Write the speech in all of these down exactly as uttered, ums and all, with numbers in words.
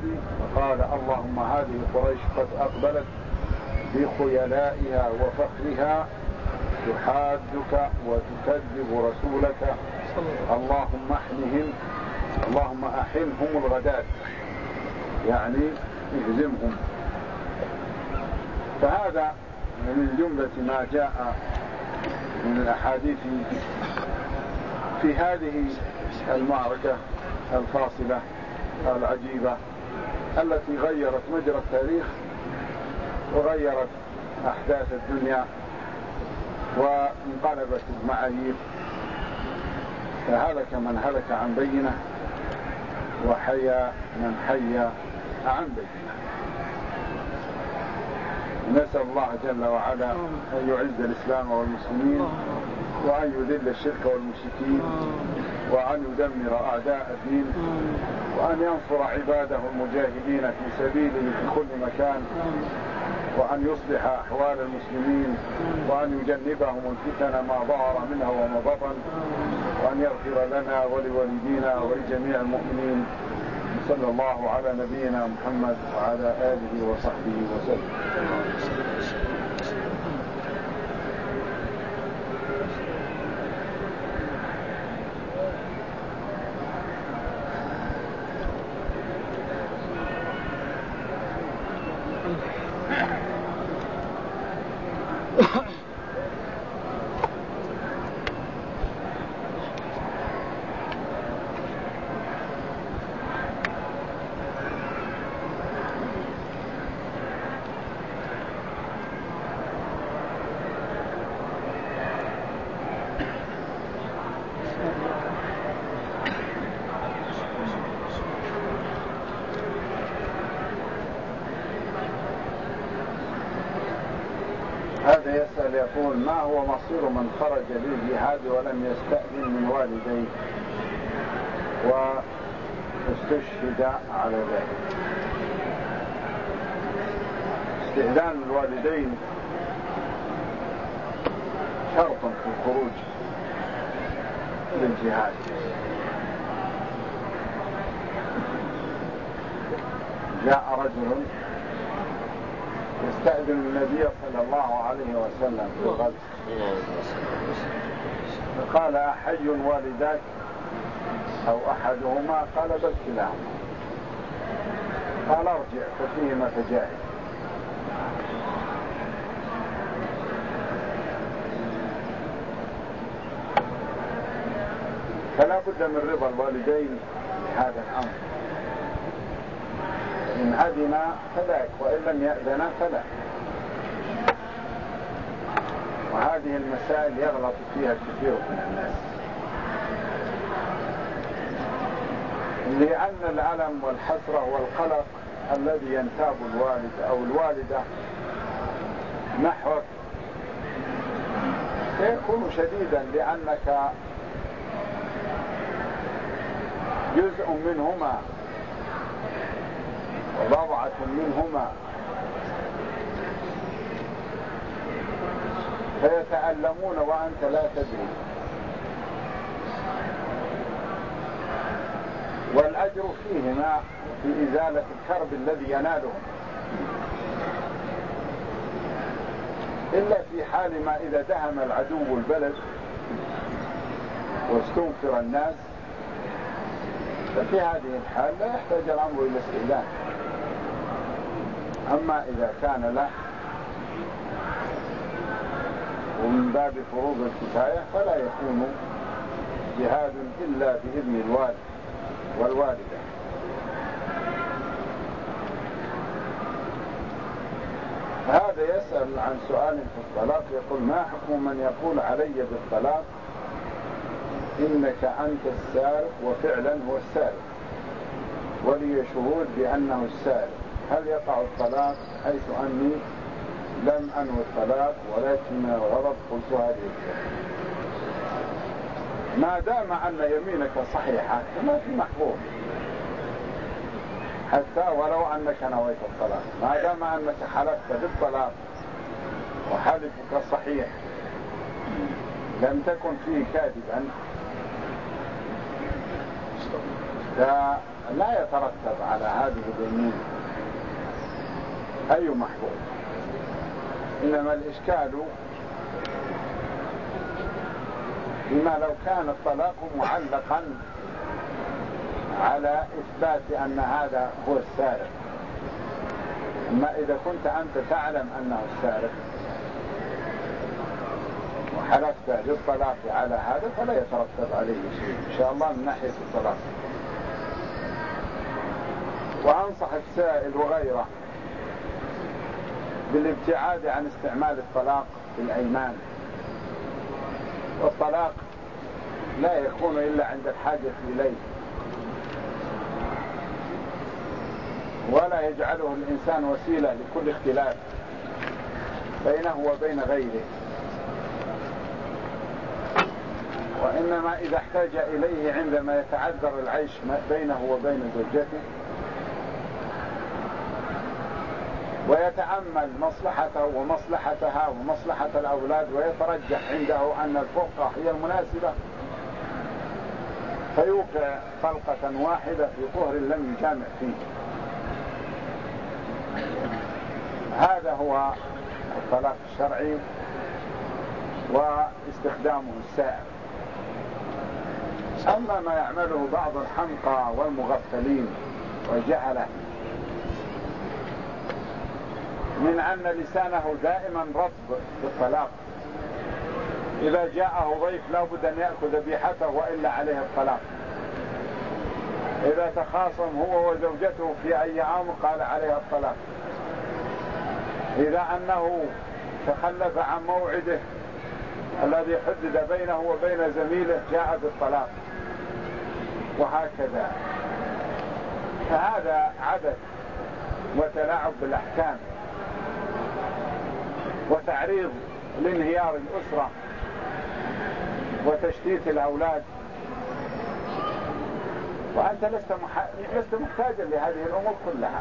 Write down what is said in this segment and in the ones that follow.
فقال اللهم هذه قريش قد أقبلت بخيلائها وفخرها تحادك وتكذب رسولك، اللهم احنهم، اللهم أحنهم الغداة، يعني اهزمهم. فهذا من جملة ما جاء من الأحاديث في هذه المعركة الفاصلة العجيبة التي غيرت مجرى التاريخ وغيرت أحداث الدنيا وانقلبت المعايير، فهلك من هلك عن بينه وحيا من حيا عن بينه. نسأل الله جل وعلا أن يعز الإسلام والمسلمين وأن يذل الشرك والمشركين وأن يدمر أعداء الدين وأن ينصر عباده المجاهدين في سبيله في كل مكان، وأن يصلح أحوال المسلمين، وأن يجنبهم الفتن ما ظهر منها وما بطن، وأن يغفر لنا ولوالدينا ولجميع المؤمنين. صلى الله على نبينا محمد وعلى آله وصحبه وسلم. هذا يسأل يقول ما هو مصير من خرج للجهاد ولم يستأذن من والديه واستشهد على ذلك؟ استئذان الوالدين شرط في الخروج للجهاد. جاء رجل يستأذن النبي صلى الله عليه وسلم في الغزو فقال أحي والداك أو أحدهما؟ قال بل كلاهما. قال ارجع ففيهما فجاهد. فلا بد من رضا الوالدين بهذا الأمر، إن أذن فذاك وإن لم يأذن فلا. وهذه المسائل يغلط فيها الكثير من الناس، لأن الألم والحسرة والقلق الذي ينتاب الوالد أو الوالدة نحوك سيكون شديدا، لأنك جزء منهما وضبعة منهما، فيتألمون وأنت لا تدري. والأجر فيهما في إزالة الكرب الذي ينالهم، إلا في حال ما إذا دهم العدو البلد واستنفر الناس، ففي هذه الحال لا يحتاج الأمر إلى استئذان. أما إذا كان له ومن باب فروض الكفاية فلا يكون جهاد إلا بإذن الوالد والوالدة. هذا يسأل عن سؤال في الطلاق، يقول ما حكم من يقول علي بالطلاق إنك أنت السارق وفعلا هو السارق ولي شهود بأنه السارق، هل يقع الطلاق حيث أني لم أنوي الطلاق ولكن من الغضب قلت هذه الكلمة؟ ما دام أن يمينك صحيحة فما في محظور، حتى ولو أنك نويت الطلاق، ما دام أنك حلفت بالطلاق وحلفك صحيح لم تكن فيه كاذبا، لا يترتب على هذه اليمين أي محظور، إنما الإشكال بما لو كان الطلاق معلقا على إثبات أن هذا هو السارق. أما إذا كنت أنت تعلم أنه السارق وحلفت بالطلاق على هذا فلا يترتب عليه شيء إن شاء الله من ناحية الطلاق. وأنصح السائل وغيره بالابتعاد عن استعمال الطلاق في الأيمان، والطلاق لا يكون إلا عند الحاجة إليه، ولا يجعله الإنسان وسيلة لكل اختلاف بينه وبين غيره، وإنما إذا احتاج إليه عندما يتعذر العيش بينه وبين زوجته ويتأمل مصلحته ومصلحتها ومصلحة الأولاد ويترجح عنده أن الفرقة هي المناسبة فيوقع طلقة واحدة في طهر لم يجامع فيه. هذا هو الطلاق الشرعي واستخدامه السائر. أما ما يعمله بعض الحمقى والمغفلين والجهلة من أن لسانه دائما رطب بالطلاق، إذا جاءه ضيف لا بد أن يأخذ ذبيحته وإلا عليه الطلاق، إذا تخاصم هو وزوجته في أي أمر قال عليها الطلاق، إذا أنه تخلف عن موعده الذي حدد بينه وبين زميله جاء بالطلاق، وهكذا. فهذا عبث وتلاعب بالأحكام وتعريض لانهيار الأسرة وتشتيت الأولاد، وأنت لست, مح... لست محتاجا لهذه الأمور كلها.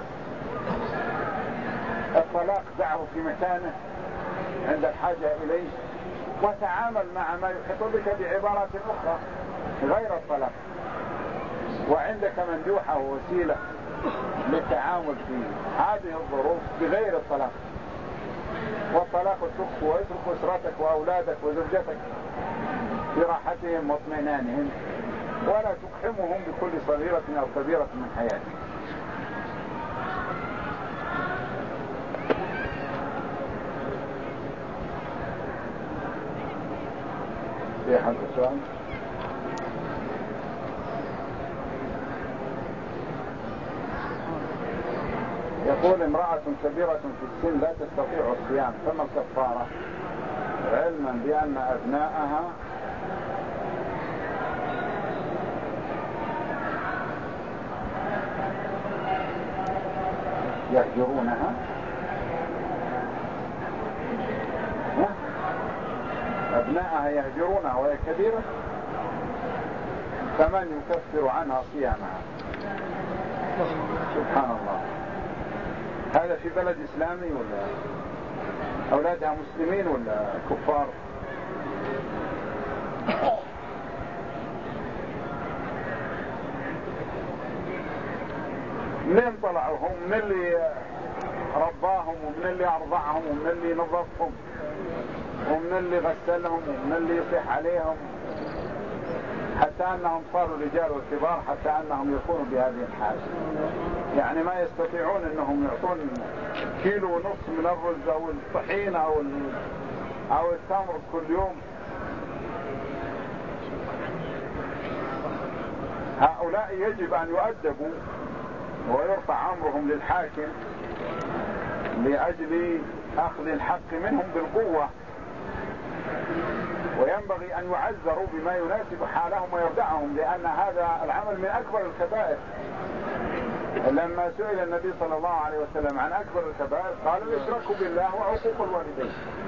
الطلاق دعه في مكانه عند الحاجة إليه، وتعامل مع ما يحيط بك بعبارات أخرى غير الطلاق، وعندك مندوحة ووسيلة للتعامل في هذه الظروف بغير الطلاق. والطلاق تخف ويترك أسرتك وأولادك وزوجتك براحتهم واطمئنانهم، ولا تقحمهم بكل صغيرة أو كبيرة من حياتك. في حد السؤال؟ يقول امرأة كبيرة في السن لا تستطيع الصيام فما الكفارة، علما بأن أبناءها يهجرونها؟ أبناءها يهجرونها وهي كبيرة، فمن يكفر عنها صيامها؟ سبحان الله. هذا في بلد إسلامي ولا أولادها مسلمين ولا كفار؟ منين طلعوا هم؟ من اللي رباهم ومن اللي أرضعهم ومن اللي نظفهم ومن اللي غسلهم ومن اللي يصيح عليهم، حتى أنهم صاروا رجال وكبار، حتى أنهم يكونوا بهذه الحال، يعني ما يستطيعون أنهم يعطون كيلو ونصف من الرز أو الطحين أو أو التمر كل يوم. هؤلاء يجب أن يؤدبوا ويرفع أمرهم للحاكم لأجل أخذ الحق منهم بالقوة، وينبغي أن يعذروا بما يناسب حالهم ويردعهم، لأن هذا العمل من أكبر الكبائر. لما سئل النبي صلى الله عليه وسلم عن أكبر الكبائر قال الإشراك بالله وعقوق الوالدين.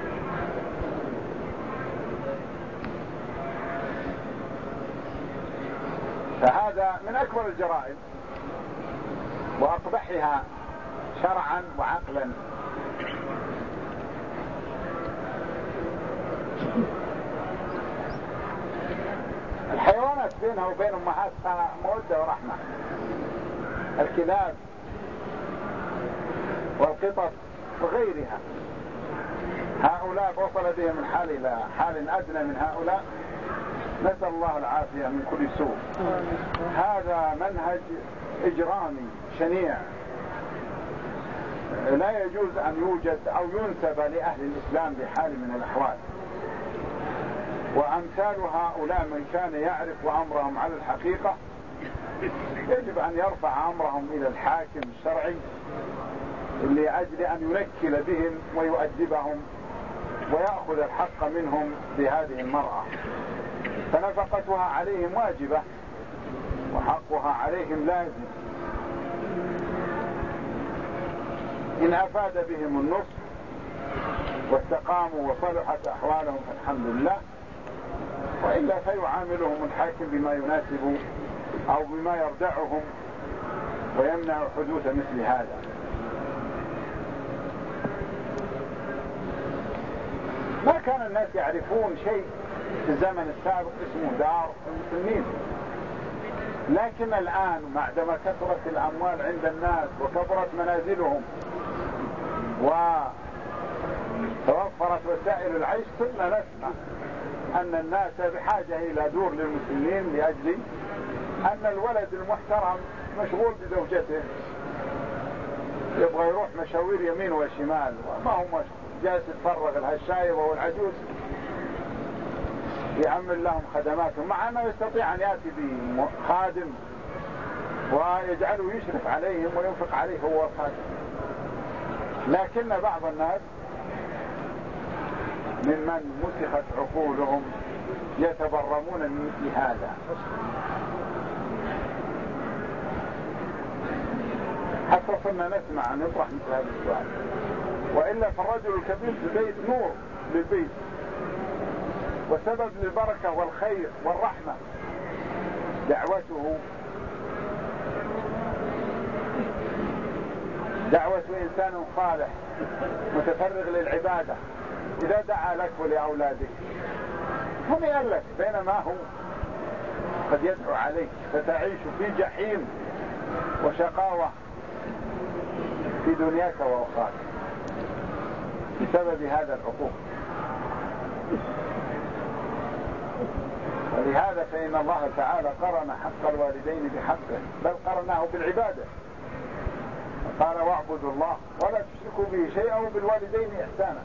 فهذا من أكبر الجرائم وأقبحها شرعا وعقلا. الحيوانات بينها وبين أمهاتها مودة ورحمة، الكلاب والقطط وغيرها. هؤلاء وصل بهم الحال إلى حال أدنى من هؤلاء، نسأل الله العافية من كل سوء. هذا منهج إجرامي شنيع لا يجوز أن يوجد أو ينسب لأهل الإسلام بحال من الأحوال. وأمثال هؤلاء من كان يعرف أمرهم على الحقيقة يجب أن يرفع أمرهم إلى الحاكم الشرعي لأجل أن ينكل بهم ويؤدبهم ويأخذ الحق منهم بهذه المرأة، فنفقتها عليهم واجبة وحقها عليهم لازم. إن أفاد بهم النصح واستقاموا وصلحت أحوالهم فالحمد لله، وإلا فيعاملهم الحاكم بما يناسب أو بما يردعهم ويمنع حدوث مثل هذا. ما كان الناس يعرفون شيء في الزمن السابق اسمه دار المسلمين، لكن الآن بعدما كثرت الأموال عند الناس وكثرت منازلهم وتوفرت وسائل العيش صرنا نسمع أن الناس بحاجة إلى دور للمسلمين لأجل أن الولد المحترم مشغول بزوجته يبغى يروح مشاوير يمين وشمال وما هو جالس يتفرغ الهالشايبة والعجوز يعمل لهم خدماتهم، مع أنه يستطيع أن يأتي بخادم ويجعله يشرف عليهم وينفق عليه هو الخادم. لكن بعض الناس ممن مسخت عقولهم يتبرمون من مثل هذا. حتى صرنا نسمع أن نطرح مثل هذا السؤال، وإلا فالرجل الكبير في البيت نور للبيت وسبب للبركة والخير والرحمة. دعوته دعوة إنسان صالح متفرغ للعبادة إذا دعا لك ولأولادك هم يألك، بينما هو قد يدعو عليك فتعيش في جحيم وشقاوة في دنياك وأخراك بسبب هذا العقوق. ولهذا فإن الله تعالى قرن حق الوالدين بحقه، بل قرناه بالعبادة، قال واعبدوا الله ولا تشركوا به شيئا وبالوالدين إحسانا.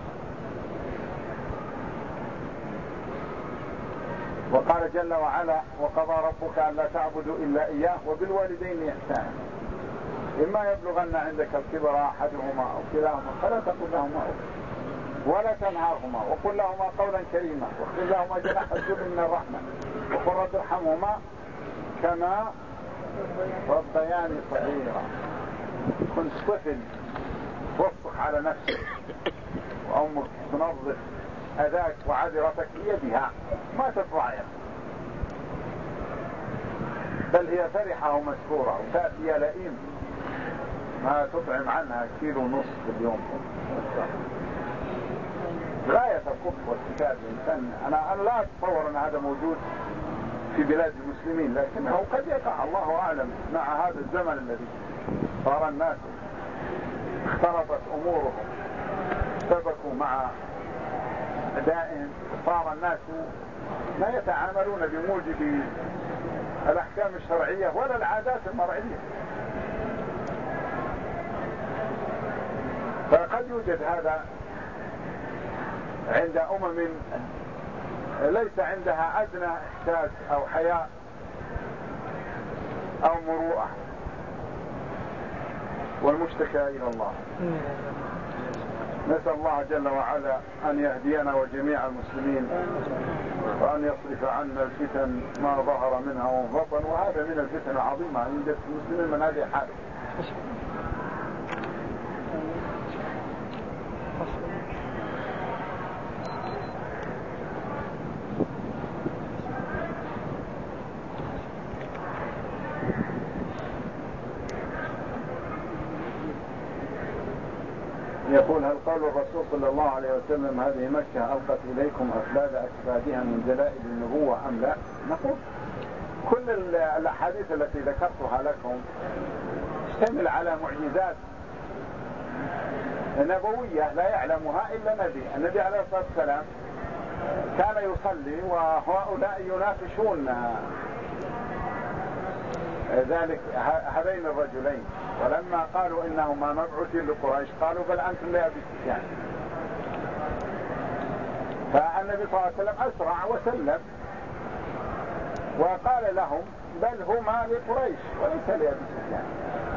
وقال جل وعلا وقضى ربك ألا تعبدوا إلا إياه وبالوالدين إحسانا إما يبلغن عندك الكبر أحدهما أو كلاهما فلا تقل لهما أف ولا تنهرهما وقل لهما قولا كريما واخفض لهما جناح الذل من الرحمة وقل رب ارحمهما كما ربياني صغيرا. كنت طفل توسخ على نفسك وأمك تنظف أذاك وعذرتك بيدها ما تطلعها، بل هي فرحة ومسكورة وتأتي لئيم ما تطعم عنها كيلو نصف في اليوم. غاية القبح والكتاب الإنسان. أنا أنا لا أتصور أن هذا موجود في بلاد المسلمين، لكنه قد يقع الله أعلم مع هذا الزمن الذي صار الناس اختلطت أمورهم سبكوا مع أدائهم، صار الناس لا يتعاملون بموجب الأحكام الشرعية ولا العادات المرعية. فقد يوجد هذا عند أمم ليس عندها أدنى إحساس أو حياء أو مروءة، والمشتكى إلى الله. نسأل الله جل وعلا أن يهدينا وجميع المسلمين وأن يصرف عنا الفتن ما ظهر منها وبطن، وهذا من الفتن العظيمة عند المسلمين من هذه الحالة. يقول هل قال الرسول صلى الله عليه وسلم هذه مكة ألقت إليكم أفلاد أكبادها من دلائل النبوة أم لا؟ نقول كل الأحاديث التي ذكرتها لكم يشتمل على معجزات نبوية لا يعلمها إلا نبي. النبي عليه الصلاة والسلام كان يصلي وهؤلاء يناقشون ذلك هذين الرجلين، ولما قالوا إنهما مبعوثين لقريش قالوا بل أنتم لأبي سفيان. فالنبي صلى الله عليه وسلم أسرع وسلم وقال لهم بل هما لقريش وليس لأبي سفيان.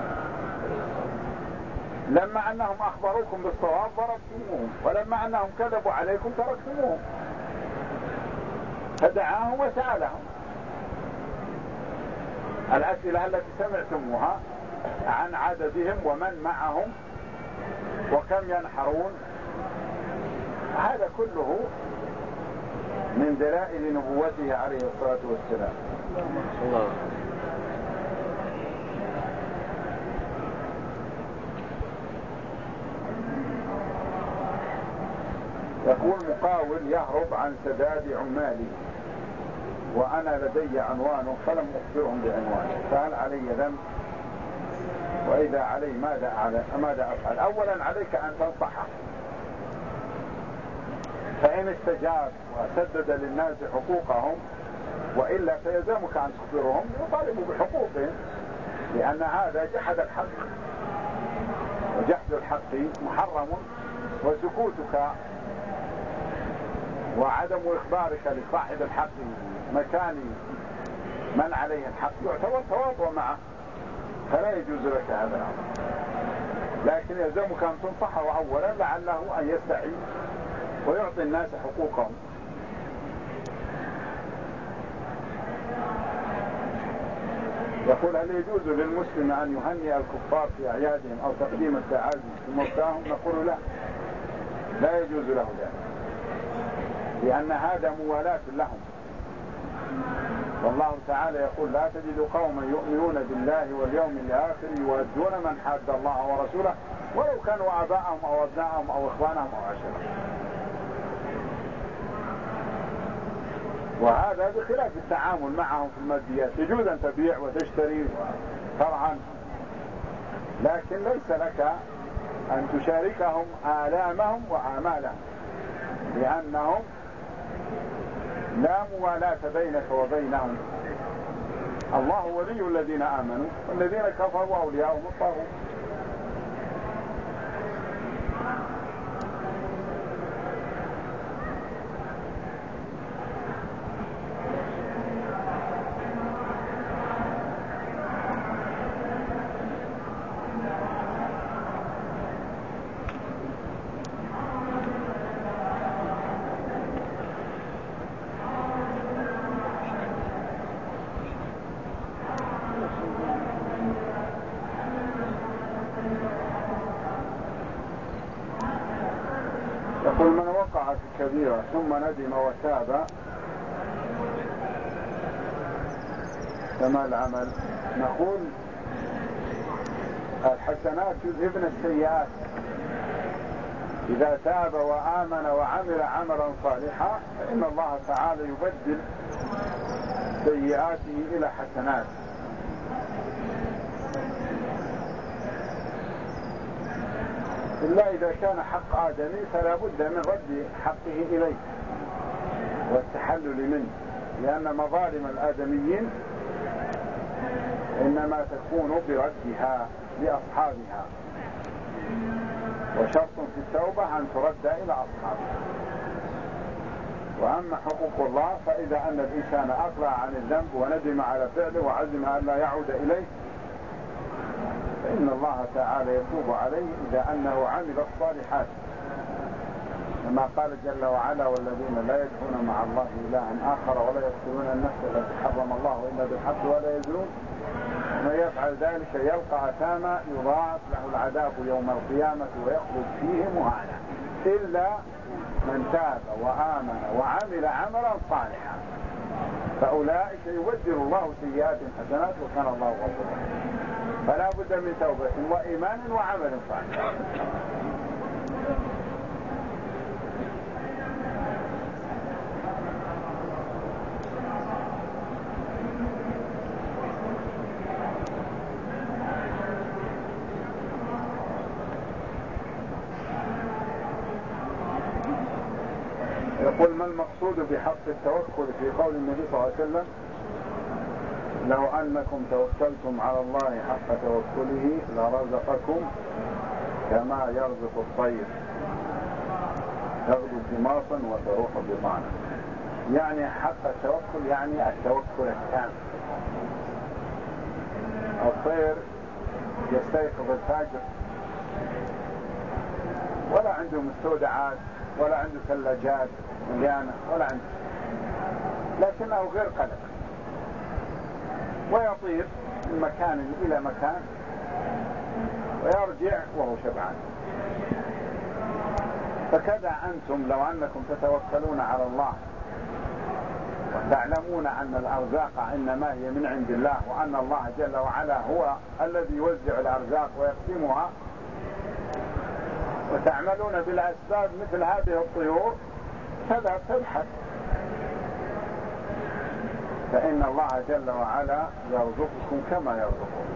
لما أنهم أخبروكم بالصواب ضربتموهم، ولما أنهم كذبوا عليكم تركتموهم. فدعاهم وسألهم الأسئلة التي سمعتموها عن عددهم ومن معهم وكم ينحرون، هذا كله من دلائل نبوته عليه الصلاة والسلام. الله. يقول مقاول يهرب عن سداد عمالي وأنا لدي عنوانه فلم أخبرهم بعنوانه، فهل علي ذنب؟ وإذا علي ماذا ماذا أفعل؟ أولا عليك أن تنصحه، فإن استجاب وسدد للناس حقوقهم، وإلا فيلزمك أن تخبرهم ويطالبوا بحقوقهم، لأن هذا جحد الحق، وجحد الحق محرم، وسكوتك وعدم إخبارك لصاحب الحق مكان من عليه الحق يعتبر تواطؤ معه، فلا يجوز لك هذا الأمر. لكن يلزمك أن تنصحه أولا لعله أن يستعين ويعطي الناس حقوقهم. يقول هل يجوز للمسلم أن يهنئ الكفار في أعيادهم أو تقديم التعازي في موتاهم؟ نقول لا، لا يجوز له ذلك، لأن هذا موالاة لهم. والله تعالى يقول لا تجد قوما يؤمنون بالله واليوم الآخر يوادون من حاد الله ورسوله ولو كانوا آباءهم أو أبناءهم أو إخوانهم أو عشيرتهم. وهذا بخلاف التعامل معهم في الماديات. يجوز أن تبيع وتشتري فرعا، لكن ليس لك أن تشاركهم آلامهم وآمالهم، لأنهم لا موالاة بينك وبينهم. الله ولي الذين آمنوا والذين كفروا أولياءهم الطاغوت. يقول من وقع في كبيرة ثم ندم وتاب فما العمل؟ نقول الحسنات يذهبن السيئات. إذا تاب وآمن وعمل عملا صالحا فإن الله تعالى يبدل سيئاته إلى حسنات. إلا إذا كان حق آدمي فلا بد من رد حقه إليه والتحلل منه، لأن مظالم الآدميين إنما تكون بردها لأصحابها، وشرط في التوبة أن ترد إلى أصحابها. وأما حقوق الله فإذا أن الإنسان أقلع عن الذنب وندم على فعله وعزم أن لا يعود إليه فإن الله تعالى يتوب عليه إذا أنه عمل الصالحات، كما قال جل وعلا والذين لا يدعون مع الله إلها آخر ولا يقتلون النفس التي حرم الله إلا بالحق ولا يزنون ومن يفعل ذلك يلقى أثاما يضاعف له العذاب يوم القيامة ويخلد فيه مهانا إلا من تاب وآمن وعمل عملا صالحا فأولئك يبدل الله سيئات حسنات وكان الله غفورا. فلا بد من توبة وإيمان وعمل صالح. يقول ما المقصود بحق التوكل في قول النبي صلى الله عليه وسلم لو أنكم توكلتم على الله حق توكله لرزقكم كما يرزق الطير تغدو خماصا وتروح بطانا. يعني حق التوكل يعني التوكل التام. الطير يستيقظ الفجر ولا عنده مستودعات ولا عنده ثلاجات مليانة ولا عنده، لكنه غير قلق ويطير من مكان إلى مكان ويرجع وهو شبعان. فكذا أنتم لو أنكم تتوكلون على الله وتعلمون أن الأرزاق إنما هي من عند الله وأن الله جل وعلا هو الذي يوزع الأرزاق ويقسمها، وتعملون بالأسباب مثل هذه الطيور تذهب تبحث، فإن الله جل وعلا يرزقكم كما يرزقكم.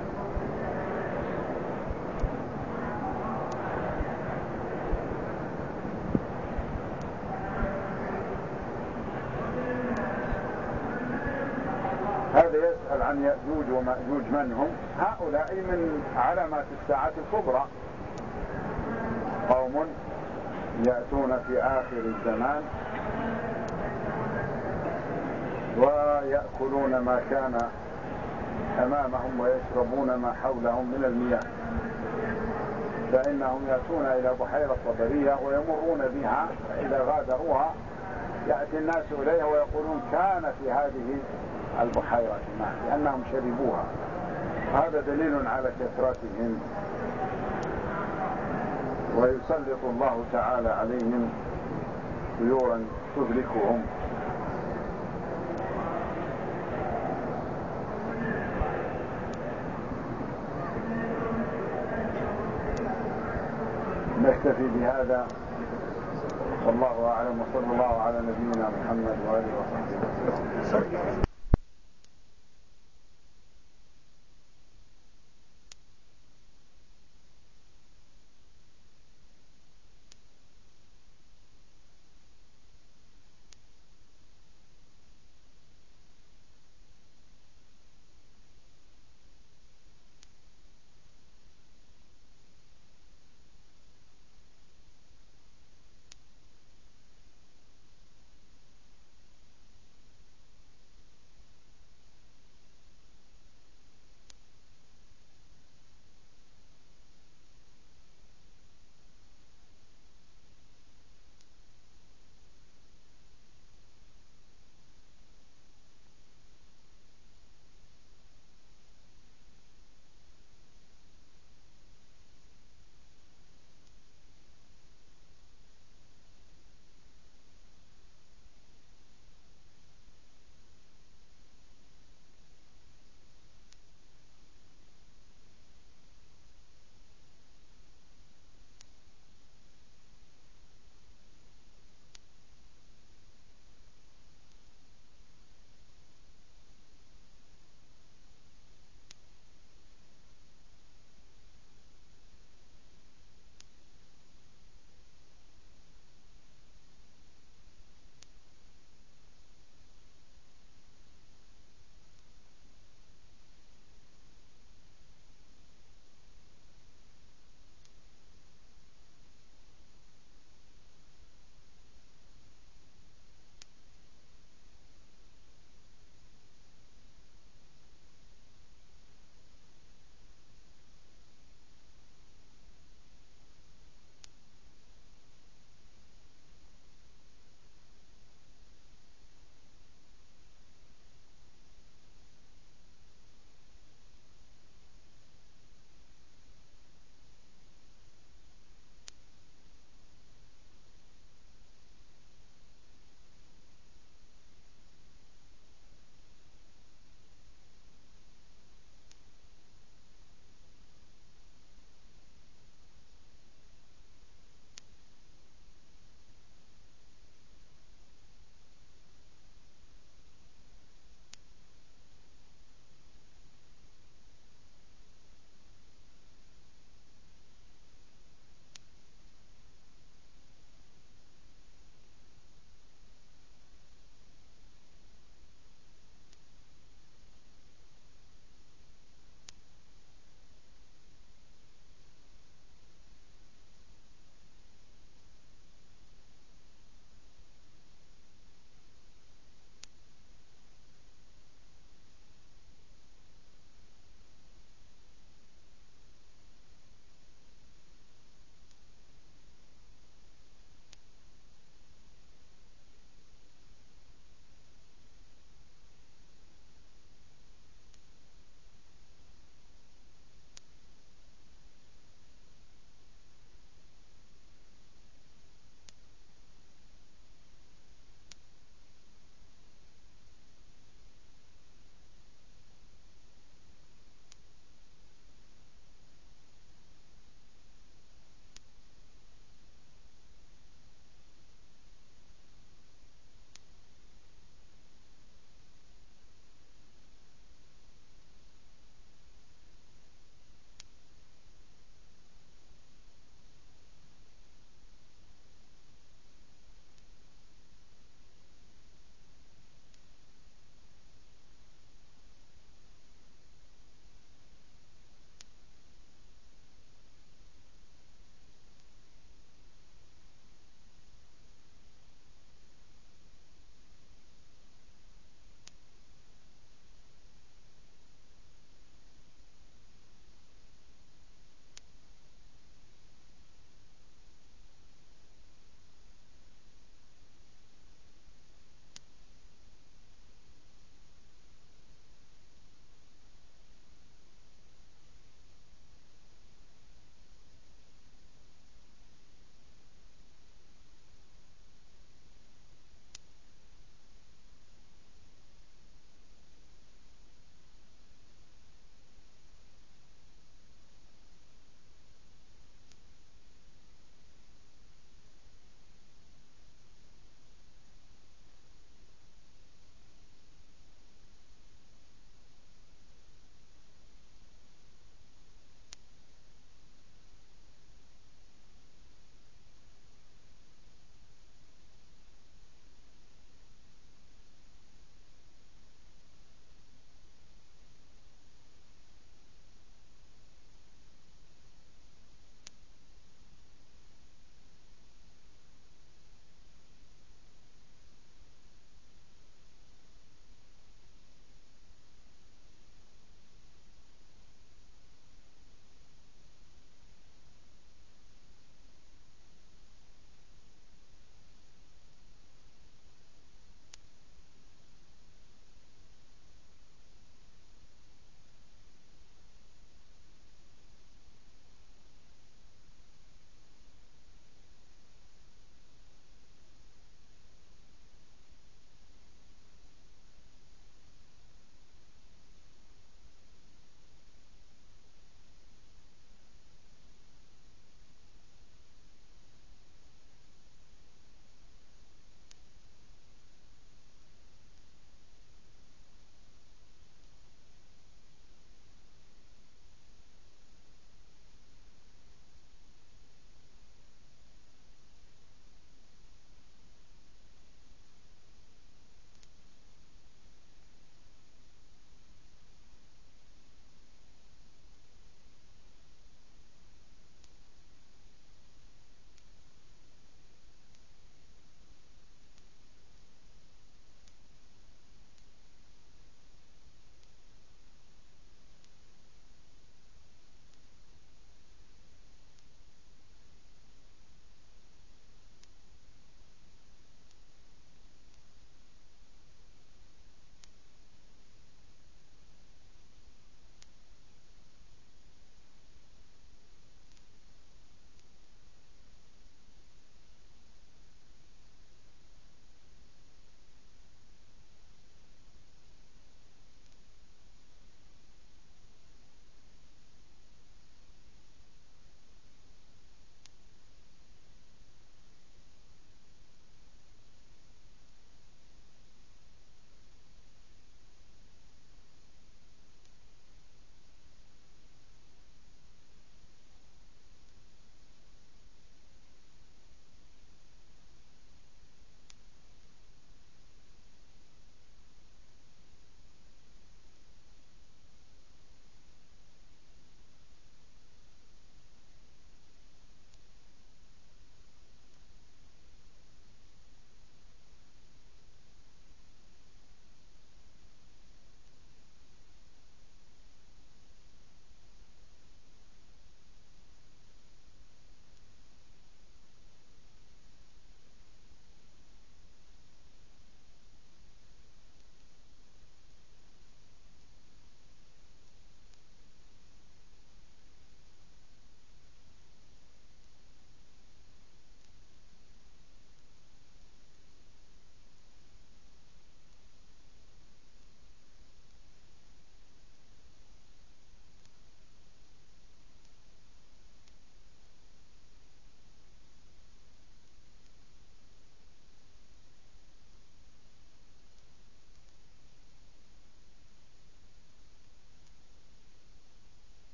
هذا يسأل عن يأجوج ومأجوج من هم؟ هؤلاء من علامات الساعة الكبرى، قوم يأتون في آخر الزمان ويأكلون ما كان أمامهم ويشربون ما حولهم من المياه، فإنهم يأتون إلى بحيرة طبرية ويمرون بها، إذا غادروها يأتي الناس إليها ويقولون كان في هذه البحيرة ماء لأنهم شربوها. هذا دليل على كثرتهم، ويسلط الله تعالى عليهم طيورا تهلكهم. نكتفي بهذا، والله أعلم، وصلى الله على نبينا محمد وآله وصحبه وسلم.